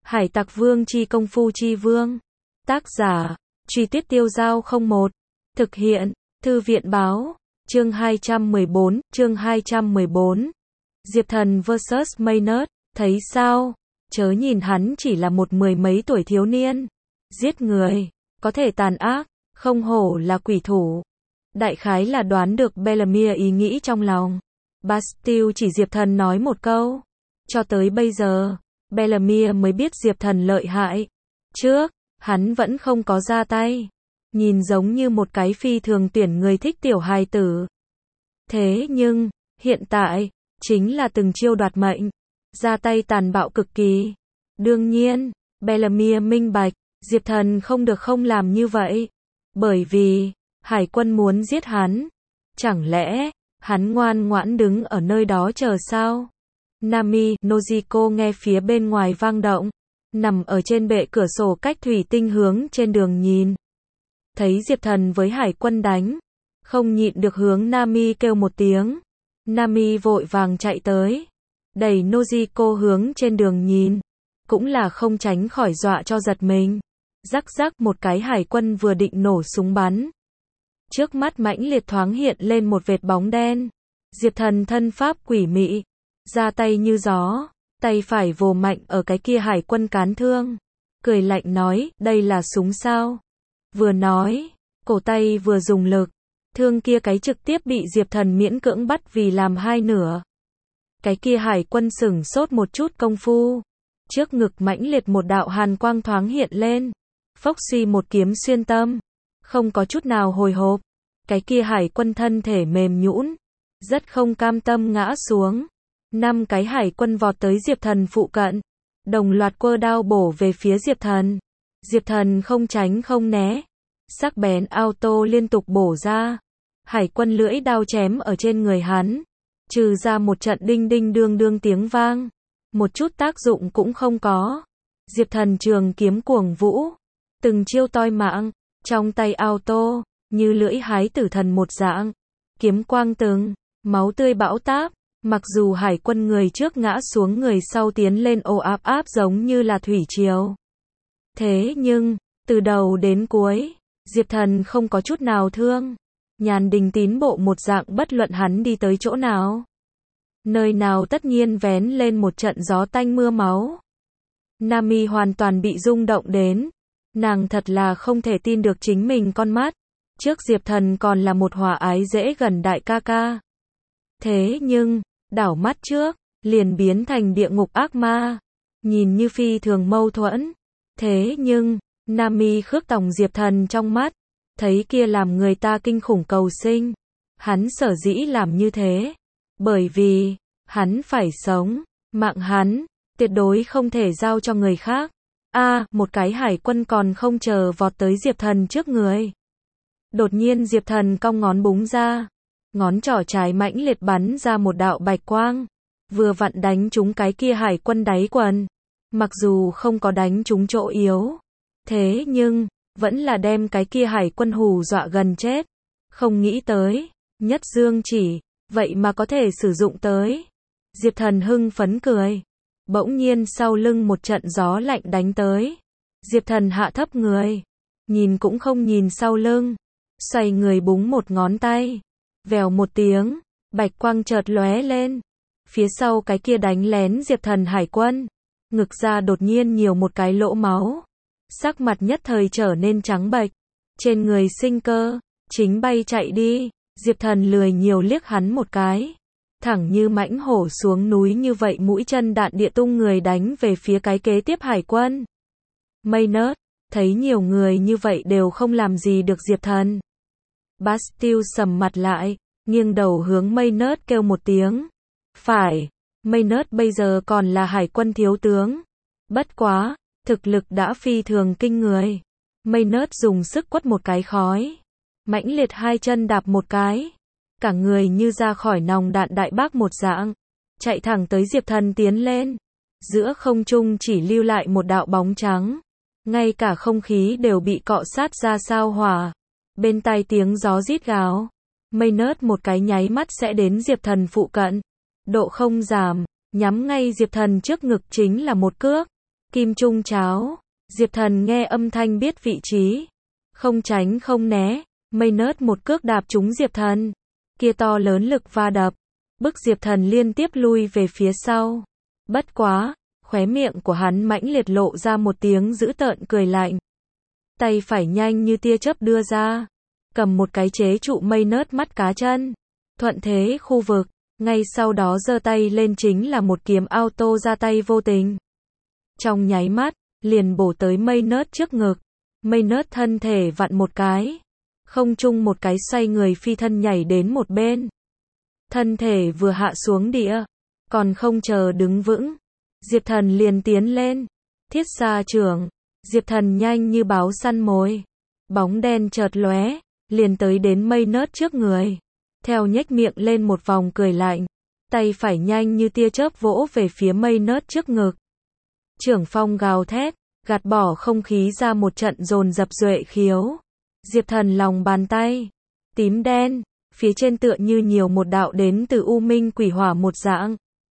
Hải Tặc Vương chi công phu chi vương. Tác giả, Truy Tuyết Tiêu Giao 01. Thực hiện, Thư viện Báo. Chương 214. Diệp Thần vs Maynard. Thấy sao? Chớ nhìn hắn chỉ là một mười mấy tuổi thiếu niên. Giết người, có thể tàn ác, không hổ là quỷ thủ. Đại khái là đoán được Bellamia ý nghĩ trong lòng. Bastille chỉ Diệp Thần nói một câu. Cho tới bây giờ, Bellamia mới biết Diệp Thần lợi hại. Trước, hắn vẫn không có ra tay. Nhìn giống như một cái phi thường tuyển người thích tiểu hài tử. Thế nhưng, hiện tại, chính là từng chiêu đoạt mệnh. Ra tay tàn bạo cực kỳ. Đương nhiên, Bellamia minh bạch, Diệp Thần không được không làm như vậy. Bởi vì, Hải quân muốn giết hắn. Chẳng lẽ, hắn ngoan ngoãn đứng ở nơi đó chờ sao? Nami, Nojiko nghe phía bên ngoài vang động. Nằm ở trên bệ cửa sổ cách thủy tinh hướng trên đường nhìn. Thấy Diệp Thần với Hải quân đánh. Không nhịn được hướng Nami kêu một tiếng. Nami vội vàng chạy tới. Đẩy Nojiko hướng trên đường nhìn. Cũng là không tránh khỏi dọa cho giật mình. Rắc rắc một cái Hải quân vừa định nổ súng bắn. Trước mắt mãnh liệt thoáng hiện lên một vệt bóng đen. Diệp Thần thân pháp quỷ mị. Ra tay như gió. Tay phải vồ mạnh ở cái kia Hải quân cán thương. Cười lạnh nói, đây là súng sao? Vừa nói, cổ tay vừa dùng lực. Thương kia cái trực tiếp bị Diệp Thần miễn cưỡng bắt vì làm hai nửa. Cái kia Hải quân sửng sốt một chút công phu. Trước ngực mãnh liệt một đạo hàn quang thoáng hiện lên. Phốc suy một kiếm xuyên tâm. Không có chút nào hồi hộp. Cái kia Hải quân thân thể mềm nhũn. Rất không cam tâm ngã xuống. 5 cái Hải quân vọt tới Diệp Thần phụ cận. Đồng loạt quơ đao bổ về phía Diệp Thần. Diệp Thần không tránh không né. Sắc bén auto liên tục bổ ra. Hải quân lưỡi đao chém ở trên người hắn. Trừ ra một trận đinh đinh đương đương tiếng vang. Một chút tác dụng cũng không có. Diệp Thần trường kiếm cuồng vũ. Từng chiêu toi mạng. Trong tay auto, như lưỡi hái tử thần một dạng. Kiếm quang từng, máu tươi bão táp. Mặc dù Hải quân người trước ngã xuống người sau tiến lên ồ áp áp giống như là thủy triều. Thế nhưng, từ đầu đến cuối, Diệp Thần không có chút nào thương. Nhàn đình tín bộ một dạng bất luận hắn đi tới chỗ nào. Nơi nào tất nhiên vén lên một trận gió tanh mưa máu. Nami hoàn toàn bị rung động đến. Nàng thật là không thể tin được chính mình con mắt. Trước Diệp Thần còn là một hòa ái dễ gần đại ca ca. Thế nhưng, đảo mắt trước, liền biến thành địa ngục ác ma. Nhìn như phi thường mâu thuẫn. Thế nhưng, Nami khước tòng Diệp Thần trong mắt. Thấy kia làm người ta kinh khủng cầu sinh. Hắn sở dĩ làm như thế. Bởi vì, hắn phải sống. Mạng hắn, tuyệt đối không thể giao cho người khác. Một cái Hải quân còn không chờ vọt tới Diệp Thần trước người. Đột nhiên Diệp Thần cong ngón búng ra. Ngón trỏ trái mãnh liệt bắn ra một đạo bạch quang. Vừa vặn đánh trúng cái kia Hải quân đáy quần. Mặc dù không có đánh trúng chỗ yếu. Thế nhưng, vẫn là đem cái kia Hải quân hù dọa gần chết. Không nghĩ tới, nhất dương chỉ, vậy mà có thể sử dụng tới. Diệp Thần hưng phấn cười. Bỗng nhiên sau lưng một trận gió lạnh đánh tới. Diệp Thần hạ thấp người. Nhìn cũng không nhìn sau lưng. Xoay người búng một ngón tay. Vèo một tiếng, bạch quang chợt lóe lên. Phía sau cái kia đánh lén Diệp Thần Hải quân. Ngực ra đột nhiên nhiều một cái lỗ máu. Sắc mặt nhất thời trở nên trắng bệch. Trên người sinh cơ, chính bay chạy đi. Diệp Thần lười nhiều liếc hắn một cái. Thẳng như mãnh hổ xuống núi như vậy mũi chân đạn địa tung người đánh về phía cái kế tiếp Hải quân. Maynard, thấy nhiều người như vậy đều không làm gì được Diệp Thần. Bastille sầm mặt lại, nghiêng đầu hướng Maynard kêu một tiếng. Phải, Maynard bây giờ còn là Hải quân thiếu tướng. Bất quá, thực lực đã phi thường kinh người. Maynard dùng sức quất một cái khói. Mãnh liệt hai chân đạp một cái. Cả người như ra khỏi nòng đạn đại bác một dạng. Chạy thẳng tới Diệp Thần tiến lên. Giữa không trung chỉ lưu lại một đạo bóng trắng. Ngay cả không khí đều bị cọ sát ra sao hỏa. Bên tai tiếng gió rít gào. Maynard một cái nháy mắt sẽ đến Diệp Thần phụ cận. Độ không giảm, nhắm ngay Diệp Thần trước ngực chính là một cước. Kim Trung Cháo. Diệp Thần nghe âm thanh biết vị trí. Không tránh không né. Maynard một cước đạp trúng Diệp Thần. Kia to lớn lực va đập. Bức Diệp Thần liên tiếp lui về phía sau. Bất quá, khóe miệng của hắn mãnh liệt lộ ra một tiếng dữ tợn cười lạnh. Tay phải nhanh như tia chớp đưa ra. Cầm một cái chế trụ Maynard mắt cá chân. Thuận thế khu vực. Ngay sau đó giơ tay lên chính là một kiếm auto ra tay vô tình. Trong nháy mắt, liền bổ tới Maynard trước ngực. Maynard thân thể vặn một cái. Không trung một cái xoay người phi thân nhảy đến một bên. Thân thể vừa hạ xuống địa. Còn không chờ đứng vững. Diệp Thần liền tiến lên. Thiết xa trưởng. Diệp Thần nhanh như báo săn mồi. Bóng đen chợt lóe. Liền tới đến Maynard trước người. Theo nhếch miệng lên một vòng cười lạnh. Tay phải nhanh như tia chớp vỗ về phía Maynard trước ngực. Trưởng phong gào thét. Gạt bỏ không khí ra một trận dồn dập duệ khiếu. Diệp Thần lòng bàn tay. Tím đen. Phía trên tựa như nhiều một đạo đến từ u minh quỷ hỏa một dạng.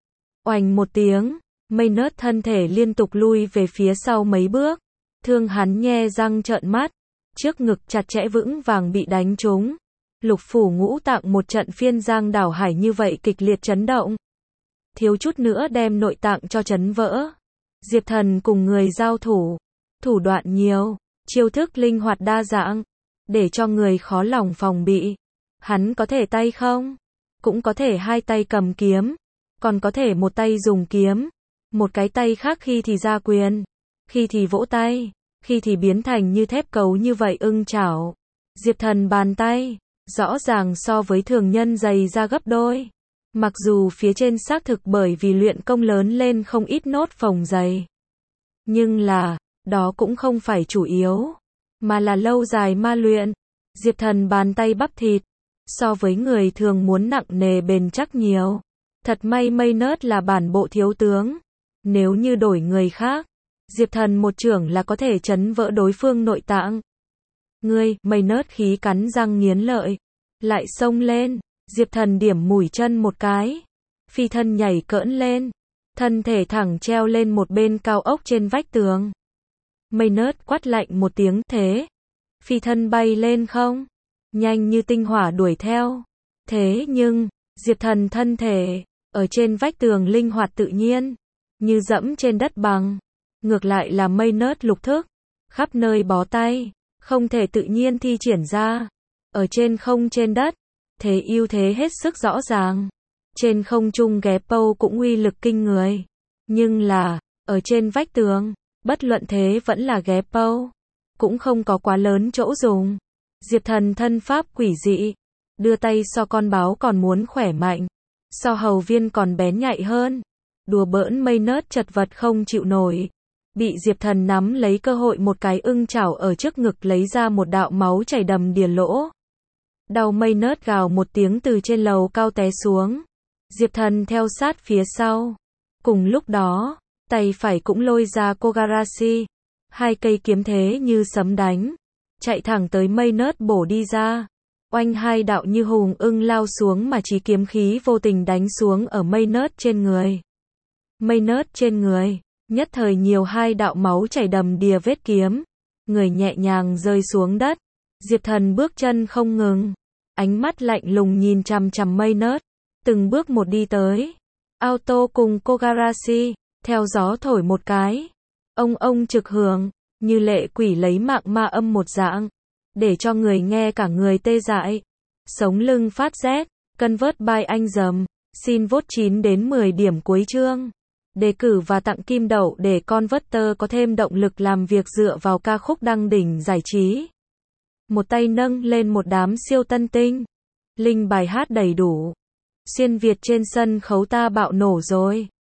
Oành một tiếng. Maynard thân thể liên tục lui về phía sau mấy bước. Thương hắn nhe răng trợn mắt. Trước ngực chặt chẽ vững vàng bị đánh trúng. Lục phủ ngũ tạng một trận phiên giang đảo hải như vậy kịch liệt chấn động. Thiếu chút nữa đem nội tạng cho chấn vỡ. Diệp Thần cùng người giao thủ. Thủ đoạn nhiều. Chiêu thức linh hoạt đa dạng. Để cho người khó lòng phòng bị. Hắn có thể tay không? Cũng có thể hai tay cầm kiếm. Còn có thể một tay dùng kiếm. Một cái tay khác khi thì ra quyền. Khi thì vỗ tay. Khi thì biến thành như thép cấu như vậy ưng chảo. Diệp Thần bàn tay. Rõ ràng so với thường nhân dày ra gấp đôi. Mặc dù phía trên xác thực bởi vì luyện công lớn lên không ít nốt phồng dày. Nhưng là, đó cũng không phải chủ yếu. Mà là lâu dài ma luyện. Diệp Thần bàn tay bắp thịt. So với người thường muốn nặng nề bền chắc nhiều. Thật may Maynard là bản bộ thiếu tướng. Nếu như đổi người khác, Diệp Thần một chưởng là có thể chấn vỡ đối phương nội tạng. Ngươi, Maynard khí cắn răng nghiến lợi. Lại xông lên. Diệp Thần điểm mũi chân một cái. Phi thân nhảy cỡn lên. Thân thể thẳng treo lên một bên cao ốc trên vách tường. Maynard quát lạnh một tiếng thế. Phi thân bay lên không? Nhanh như tinh hỏa đuổi theo. Thế nhưng, Diệp Thần thân thể, ở trên vách tường linh hoạt tự nhiên. Như dẫm trên đất bằng. Ngược lại là Maynard lục thức. Khắp nơi bó tay. Không thể tự nhiên thi triển ra. Ở trên không trên đất. Thế ưu thế hết sức rõ ràng. Trên không trung ghé pâu cũng uy lực kinh người. Nhưng là, ở trên vách tường, bất luận thế vẫn là ghé pâu. Cũng không có quá lớn chỗ dùng. Diệp Thần thân pháp quỷ dị. Đưa tay so con báo còn muốn khỏe mạnh. So hầu viên còn bén nhạy hơn. Đùa bỡn Maynard chật vật không chịu nổi. Bị Diệp Thần nắm lấy cơ hội một cái ưng chảo ở trước ngực lấy ra một đạo máu chảy đầm đìa lỗ. Đau Maynard gào một tiếng từ trên lầu cao té xuống. Diệp Thần theo sát phía sau. Cùng lúc đó, tay phải cũng lôi ra Kogarashi. Hai cây kiếm thế như sấm đánh. Chạy thẳng tới Maynard bổ đi ra. Oanh hai đạo như hùng ưng lao xuống mà chí kiếm khí vô tình đánh xuống ở Maynard trên người. Maynard trên người, nhất thời nhiều hai đạo máu chảy đầm đìa vết kiếm. Người nhẹ nhàng rơi xuống đất. Diệp Thần bước chân không ngừng. Ánh mắt lạnh lùng nhìn chằm chằm Maynard. Từng bước một đi tới. Auto cùng Kogarashi, theo gió thổi một cái. Ông trực hưởng, như lệ quỷ lấy mạng ma âm một dạng. Để cho người nghe cả người tê dại. Sống lưng phát rét. Convert by anh dầm. Xin vote 9 đến 10 điểm cuối chương. Đề cử và tặng kim đậu để Converter có thêm động lực làm việc dựa vào ca khúc đăng đỉnh giải trí. Một tay nâng lên một đám siêu tân tinh. Linh bài hát đầy đủ. Xuyên Việt trên sân khấu ta bạo nổ rồi.